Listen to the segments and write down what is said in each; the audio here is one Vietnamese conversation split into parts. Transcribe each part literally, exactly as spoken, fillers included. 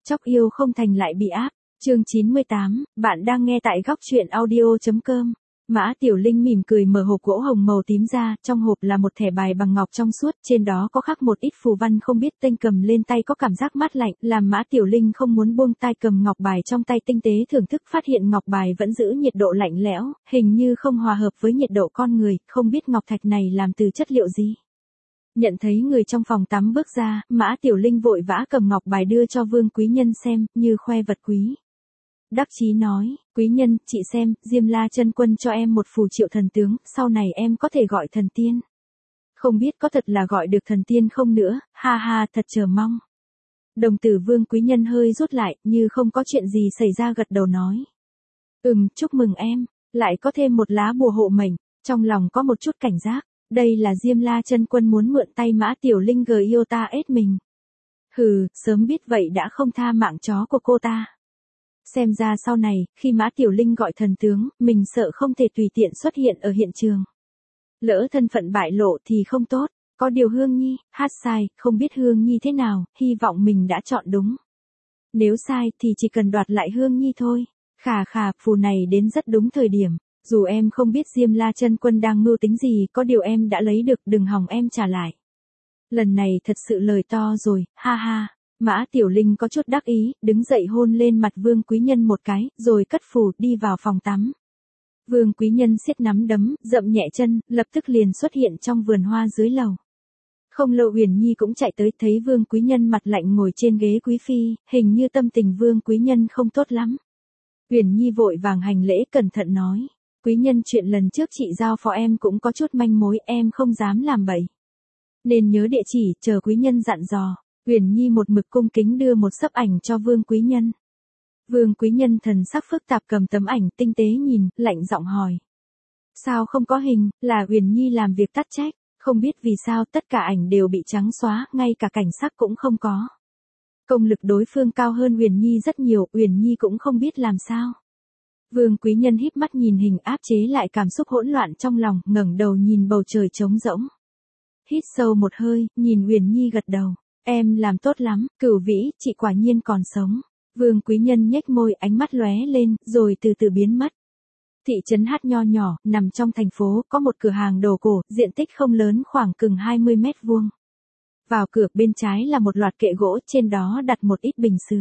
Chóc yêu không thành lại bị áp. Chương chín mươi tám, bạn đang nghe tại góc truyện audio.com. Mã Tiểu Linh mỉm cười mở hộp gỗ hồng màu tím ra, trong hộp là một thẻ bài bằng ngọc trong suốt, trên đó có khắc một ít phù văn không biết tên, cầm lên tay có cảm giác mát lạnh, làm Mã Tiểu Linh không muốn buông tay cầm ngọc bài trong tay tinh tế thưởng thức, phát hiện ngọc bài vẫn giữ nhiệt độ lạnh lẽo, hình như không hòa hợp với nhiệt độ con người, không biết ngọc thạch này làm từ chất liệu gì. Nhận thấy người trong phòng tắm bước ra, Mã Tiểu Linh vội vã cầm ngọc bài đưa cho Vương Quý Nhân xem, như khoe vật quý. Đắc chí nói, quý nhân, chị xem, Diêm La Chân Quân cho em một phù triệu thần tướng, sau này em có thể gọi thần tiên. Không biết có thật là gọi được thần tiên không nữa, ha ha, thật chờ mong. Đồng tử Vương Quý Nhân hơi rút lại, như không có chuyện gì xảy ra gật đầu nói. Ừm, chúc mừng em, lại có thêm một lá bùa hộ mệnh, trong lòng có một chút cảnh giác, đây là Diêm La Chân Quân muốn mượn tay Mã Tiểu Linh gờ yêu ta ết mình. Hừ, sớm biết vậy đã không tha mạng chó của cô ta. Xem ra sau này, khi Mã Tiểu Linh gọi thần tướng, mình sợ không thể tùy tiện xuất hiện ở hiện trường. Lỡ thân phận bại lộ thì không tốt, có điều Hương Nhi, hát sai, không biết Hương Nhi thế nào, hy vọng mình đã chọn đúng. Nếu sai thì chỉ cần đoạt lại Hương Nhi thôi, khà khà, phù này đến rất đúng thời điểm, dù em không biết Diêm La Chân Quân đang mưu tính gì, có điều em đã lấy được, đừng hòng em trả lại. Lần này thật sự lời to rồi, ha ha. Mã Tiểu Linh có chút đắc ý, đứng dậy hôn lên mặt Vương Quý Nhân một cái, rồi cất phù, đi vào phòng tắm. Vương Quý Nhân siết nắm đấm, dậm nhẹ chân, lập tức liền xuất hiện trong vườn hoa dưới lầu. Không lâu Uyển Nhi cũng chạy tới, thấy Vương Quý Nhân mặt lạnh ngồi trên ghế quý phi, hình như tâm tình Vương Quý Nhân không tốt lắm. Uyển Nhi vội vàng hành lễ cẩn thận nói, Quý Nhân, chuyện lần trước chị giao phó em cũng có chút manh mối, em không dám làm bậy. Nên nhớ địa chỉ, chờ Quý Nhân dặn dò. Uyển Nhi một mực cung kính đưa một xấp ảnh cho Vương Quý Nhân. Vương Quý Nhân thần sắc phức tạp cầm tấm ảnh tinh tế nhìn, lạnh giọng hỏi. Sao không có hình, là Uyển Nhi làm việc tắc trách, không biết vì sao tất cả ảnh đều bị trắng xóa, ngay cả cảnh sắc cũng không có. Công lực đối phương cao hơn Uyển Nhi rất nhiều, Uyển Nhi cũng không biết làm sao. Vương Quý Nhân híp mắt nhìn hình, áp chế lại cảm xúc hỗn loạn trong lòng, ngẩng đầu nhìn bầu trời trống rỗng. Hít sâu một hơi, nhìn Uyển Nhi gật đầu. Em làm tốt lắm, Cửu Vĩ, chị quả nhiên còn sống. Vương Quý Nhân nhếch môi, ánh mắt lóe lên, rồi từ từ biến mất. Thị trấn Hát nho nhỏ, nằm trong thành phố, có một cửa hàng đồ cổ, diện tích không lớn, khoảng chừng hai mươi mét vuông. Vào cửa bên trái là một loạt kệ gỗ, trên đó đặt một ít bình sứ.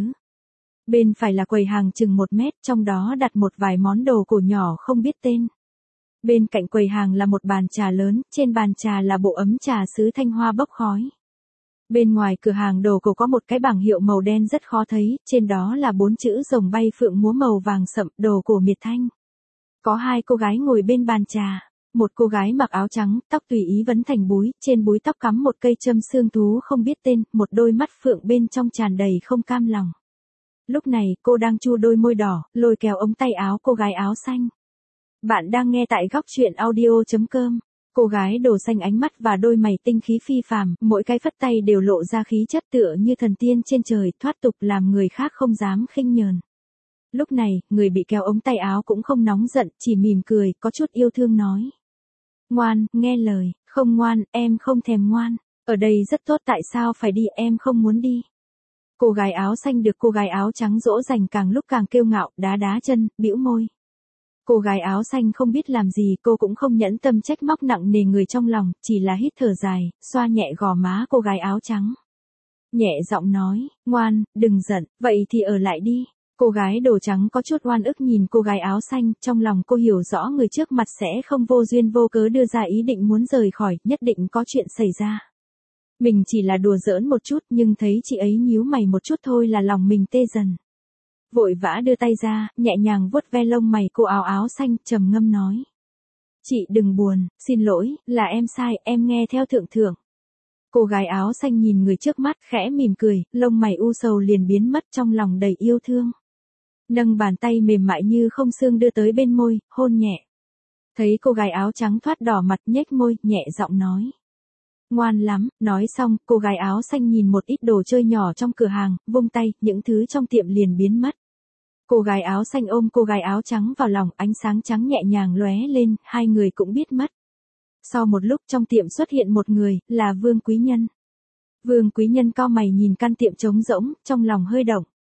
Bên phải là quầy hàng chừng một mét, trong đó đặt một vài món đồ cổ nhỏ không biết tên. Bên cạnh quầy hàng là một bàn trà lớn, trên bàn trà là bộ ấm trà sứ thanh hoa bốc khói. Bên ngoài cửa hàng đồ cổ có một cái bảng hiệu màu đen rất khó thấy, trên đó là bốn chữ rồng bay phượng múa màu vàng sậm, đồ cổ Miệt Thanh. Có hai cô gái ngồi bên bàn trà, một cô gái mặc áo trắng, tóc tùy ý vấn thành búi, trên búi tóc cắm một cây châm xương thú không biết tên, một đôi mắt phượng bên trong tràn đầy không cam lòng. Lúc này, cô đang chu đôi môi đỏ, lôi kéo ống tay áo cô gái áo xanh. Bạn đang nghe tại góc truyện audio.com. Cô gái đồ xanh ánh mắt và đôi mày tinh khí phi phàm, mỗi cái phất tay đều lộ ra khí chất tựa như thần tiên trên trời, thoát tục làm người khác không dám khinh nhờn. Lúc này, người bị kéo ống tay áo cũng không nóng giận, chỉ mỉm cười, có chút yêu thương nói. Ngoan, nghe lời, không ngoan, em không thèm ngoan. Ở đây rất tốt, tại sao phải đi, em không muốn đi. Cô gái áo xanh được cô gái áo trắng dỗ dành càng lúc càng kiêu ngạo, đá đá chân, bĩu môi. Cô gái áo xanh không biết làm gì, cô cũng không nhẫn tâm trách móc nặng nề người trong lòng, chỉ là hít thở dài, xoa nhẹ gò má cô gái áo trắng. Nhẹ giọng nói, ngoan, đừng giận, vậy thì ở lại đi. Cô gái đồ trắng có chút oan ức nhìn cô gái áo xanh, trong lòng cô hiểu rõ người trước mặt sẽ không vô duyên vô cớ đưa ra ý định muốn rời khỏi, nhất định có chuyện xảy ra. Mình chỉ là đùa giỡn một chút, nhưng thấy chị ấy nhíu mày một chút thôi là lòng mình tê dần. Vội vã đưa tay ra, nhẹ nhàng vuốt ve lông mày cô áo áo xanh, trầm ngâm nói. Chị đừng buồn, xin lỗi, là em sai, em nghe theo thượng thượng. Cô gái áo xanh nhìn người trước mắt, khẽ mỉm cười, lông mày u sầu liền biến mất, trong lòng đầy yêu thương. Nâng bàn tay mềm mại như không xương đưa tới bên môi, hôn nhẹ. Thấy cô gái áo trắng thoát đỏ mặt, nhếch môi, nhẹ giọng nói. Ngoan lắm, nói xong, cô gái áo xanh nhìn một ít đồ chơi nhỏ trong cửa hàng, vung tay, những thứ trong tiệm liền biến mất. Cô gái áo xanh ôm cô gái áo trắng vào lòng, ánh sáng trắng nhẹ nhàng lóe lên, hai người cũng biết mất. Sau một lúc trong tiệm xuất hiện một người, là Vương Quý Nhân. Vương Quý Nhân cau mày nhìn căn tiệm trống rỗng, trong lòng hơi động.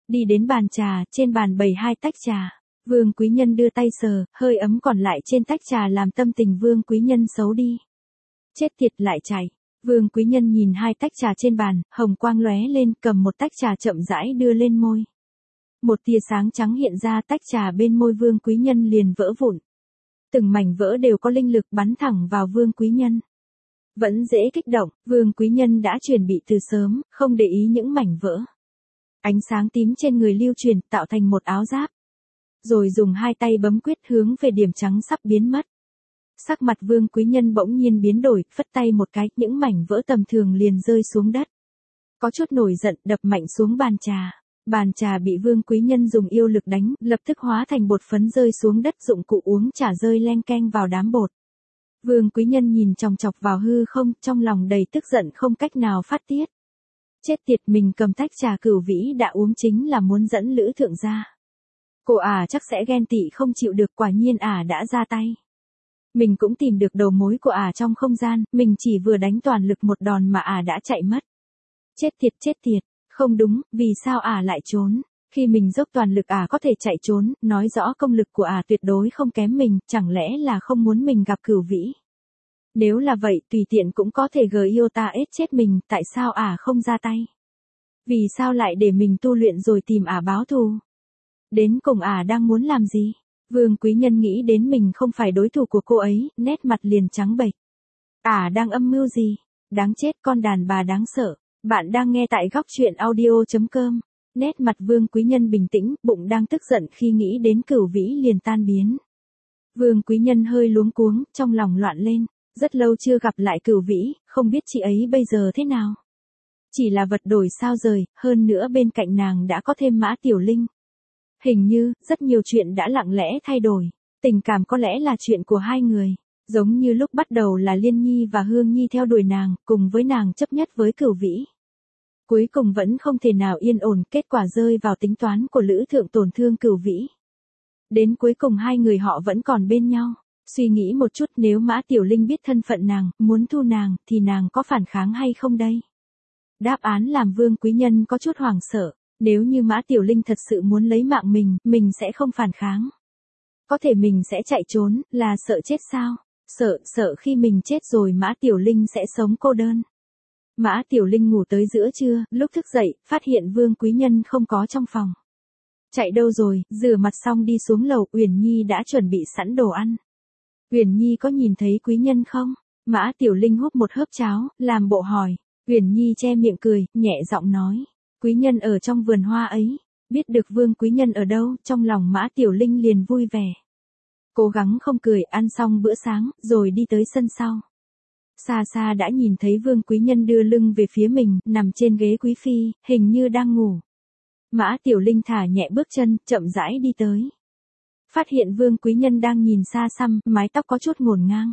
Đi đến bàn trà, trên bàn bày hai tách trà. Vương Quý Nhân đưa tay sờ, hơi ấm còn lại trên tách trà làm tâm tình Vương Quý Nhân xấu đi. Chết tiệt lại chảy. Vương Quý Nhân nhìn hai tách trà trên bàn, hồng quang lóe lên, cầm một tách trà chậm rãi đưa lên môi. Một tia sáng trắng hiện ra, tách trà bên môi Vương Quý Nhân liền vỡ vụn. Từng mảnh vỡ đều có linh lực bắn thẳng vào Vương Quý Nhân. Vẫn dễ kích động, Vương Quý Nhân đã chuẩn bị từ sớm, không để ý những mảnh vỡ. Ánh sáng tím trên người lưu truyền, tạo thành một áo giáp. Rồi dùng hai tay bấm quyết hướng về điểm trắng sắp biến mất. Sắc mặt Vương Quý Nhân bỗng nhiên biến đổi, phất tay một cái, những mảnh vỡ tầm thường liền rơi xuống đất. Có chút nổi giận, đập mạnh xuống bàn trà. Bàn trà bị Vương Quý Nhân dùng yêu lực đánh, lập tức hóa thành bột phấn rơi xuống đất, dụng cụ uống trà rơi leng keng vào đám bột. Vương Quý Nhân nhìn chòng chọc vào hư không, trong lòng đầy tức giận không cách nào phát tiết. Chết tiệt, mình cầm tách trà Cửu Vĩ đã uống chính là muốn dẫn Lữ thượng ra. Cô ả chắc sẽ ghen tị không chịu được, quả nhiên ả đã ra tay. Mình cũng tìm được đầu mối của ả trong không gian, mình chỉ vừa đánh toàn lực một đòn mà ả đã chạy mất. Chết tiệt, chết tiệt, không đúng, vì sao ả lại trốn? Khi mình dốc toàn lực ả có thể chạy trốn, nói rõ công lực của ả tuyệt đối không kém mình, chẳng lẽ là không muốn mình gặp Cửu Vĩ? Nếu là vậy, tùy tiện cũng có thể gờ yêu ta ết chết mình, tại sao ả không ra tay? Vì sao lại để mình tu luyện rồi tìm ả báo thù? Đến cùng ả đang muốn làm gì? Vương Quý Nhân nghĩ đến mình không phải đối thủ của cô ấy, nét mặt liền trắng bệch. Ả đang âm mưu gì? Đáng chết, con đàn bà đáng sợ. Bạn đang nghe tại góc truyện audio chấm com. Nét mặt Vương Quý Nhân bình tĩnh, bụng đang tức giận khi nghĩ đến Cửu Vĩ liền tan biến. Vương Quý Nhân hơi luống cuống, trong lòng loạn lên. Rất lâu chưa gặp lại Cửu Vĩ, không biết chị ấy bây giờ thế nào. Chỉ là vật đổi sao rời, hơn nữa bên cạnh nàng đã có thêm Mã Tiểu Linh. Hình như, rất nhiều chuyện đã lặng lẽ thay đổi. Tình cảm có lẽ là chuyện của hai người. Giống như lúc bắt đầu là Liên Nhi và Hương Nhi theo đuổi nàng, cùng với nàng chấp nhất với Cửu Vĩ. Cuối cùng vẫn không thể nào yên ổn, kết quả rơi vào tính toán của Lữ thượng tổn thương Cửu Vĩ. Đến cuối cùng hai người họ vẫn còn bên nhau. Suy nghĩ một chút, nếu Mã Tiểu Linh biết thân phận nàng, muốn thu nàng, thì nàng có phản kháng hay không đây? Đáp án làm Vương Quý Nhân có chút hoảng sợ. Nếu như Mã Tiểu Linh thật sự muốn lấy mạng mình, mình sẽ không phản kháng. Có thể mình sẽ chạy trốn, là sợ chết sao? Sợ, sợ khi mình chết rồi Mã Tiểu Linh sẽ sống cô đơn. Mã Tiểu Linh ngủ tới giữa trưa, lúc thức dậy, phát hiện Vương Quý Nhân không có trong phòng. Chạy đâu rồi? Rửa mặt xong đi xuống lầu, Uyển Nhi đã chuẩn bị sẵn đồ ăn. Uyển Nhi có nhìn thấy Quý Nhân không? Mã Tiểu Linh húp một hớp cháo, làm bộ hỏi. Uyển Nhi che miệng cười, nhẹ giọng nói. Quý Nhân ở trong vườn hoa ấy. Biết được Vương Quý Nhân ở đâu, trong lòng Mã Tiểu Linh liền vui vẻ. Cố gắng không cười, ăn xong bữa sáng, rồi đi tới sân sau. Xa xa đã nhìn thấy Vương Quý Nhân đưa lưng về phía mình, nằm trên ghế quý phi, hình như đang ngủ. Mã Tiểu Linh thả nhẹ bước chân, chậm rãi đi tới. Phát hiện Vương Quý Nhân đang nhìn xa xăm, mái tóc có chút ngổn ngang.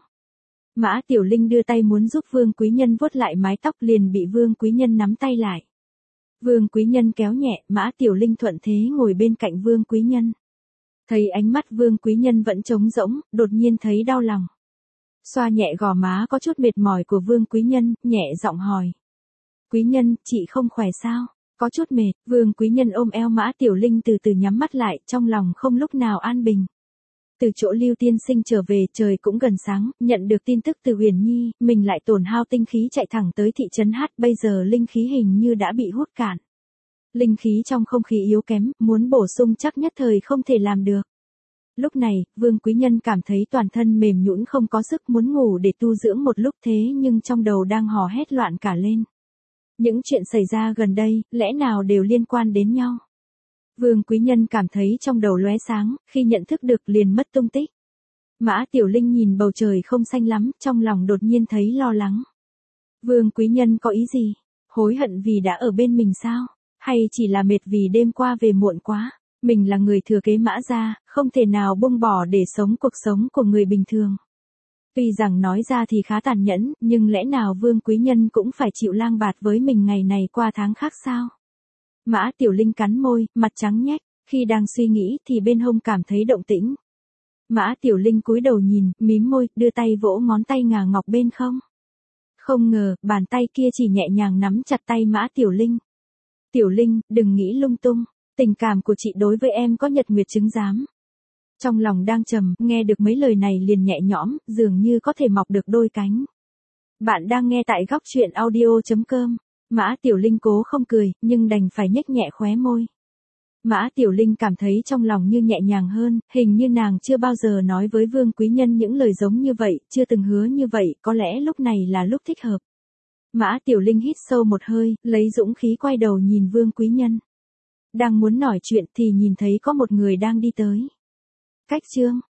Mã Tiểu Linh đưa tay muốn giúp Vương Quý Nhân vuốt lại mái tóc, liền bị Vương Quý Nhân nắm tay lại. Vương Quý Nhân kéo nhẹ, Mã Tiểu Linh thuận thế ngồi bên cạnh Vương Quý Nhân. Thấy ánh mắt Vương Quý Nhân vẫn trống rỗng, đột nhiên thấy đau lòng. Xoa nhẹ gò má có chút mệt mỏi của Vương Quý Nhân, nhẹ giọng hỏi. Quý Nhân, chị không khỏe sao? Có chút mệt, Vương Quý Nhân ôm eo Mã Tiểu Linh từ từ nhắm mắt lại, trong lòng không lúc nào an bình. Từ chỗ Lưu Tiên Sinh trở về, trời cũng gần sáng, nhận được tin tức từ Uyển Nhi, mình lại tổn hao tinh khí chạy thẳng tới thị trấn Hát, bây giờ linh khí hình như đã bị hút cạn. Linh khí trong không khí yếu kém, muốn bổ sung chắc nhất thời không thể làm được. Lúc này, Vương Quý Nhân cảm thấy toàn thân mềm nhũn không có sức, muốn ngủ để tu dưỡng một lúc, thế nhưng trong đầu đang hò hét loạn cả lên. Những chuyện xảy ra gần đây, lẽ nào đều liên quan đến nhau? Vương Quý Nhân cảm thấy trong đầu lóe sáng, khi nhận thức được liền mất tung tích. Mã Tiểu Linh nhìn bầu trời không xanh lắm, trong lòng đột nhiên thấy lo lắng. Vương Quý Nhân có ý gì? Hối hận vì đã ở bên mình sao? Hay chỉ là mệt vì đêm qua về muộn quá? Mình là người thừa kế Mã gia, không thể nào buông bỏ để sống cuộc sống của người bình thường. Tuy rằng nói ra thì khá tàn nhẫn, nhưng lẽ nào Vương Quý Nhân cũng phải chịu lang bạt với mình ngày này qua tháng khác sao? Mã Tiểu Linh cắn môi, mặt trắng nhếch, khi đang suy nghĩ thì bên hông cảm thấy động tĩnh. Mã Tiểu Linh cúi đầu nhìn, mím môi, đưa tay vỗ ngón tay ngà ngọc bên không. Không ngờ, bàn tay kia chỉ nhẹ nhàng nắm chặt tay Mã Tiểu Linh. Tiểu Linh, đừng nghĩ lung tung, Tình cảm của chị đối với em có nhật nguyệt chứng giám. Trong lòng đang trầm, nghe được mấy lời này liền nhẹ nhõm, dường như có thể mọc được đôi cánh. Bạn đang nghe tại góc truyện audio.com. Mã Tiểu Linh cố không cười, nhưng đành phải nhếch nhẹ khóe môi. Mã Tiểu Linh cảm thấy trong lòng như nhẹ nhàng hơn, hình như nàng chưa bao giờ nói với Vương Quý Nhân những lời giống như vậy, chưa từng hứa như vậy, có lẽ lúc này là lúc thích hợp. Mã Tiểu Linh hít sâu một hơi, lấy dũng khí quay đầu nhìn Vương Quý Nhân. Đang muốn nói chuyện thì nhìn thấy có một người đang đi tới. Cách Trương,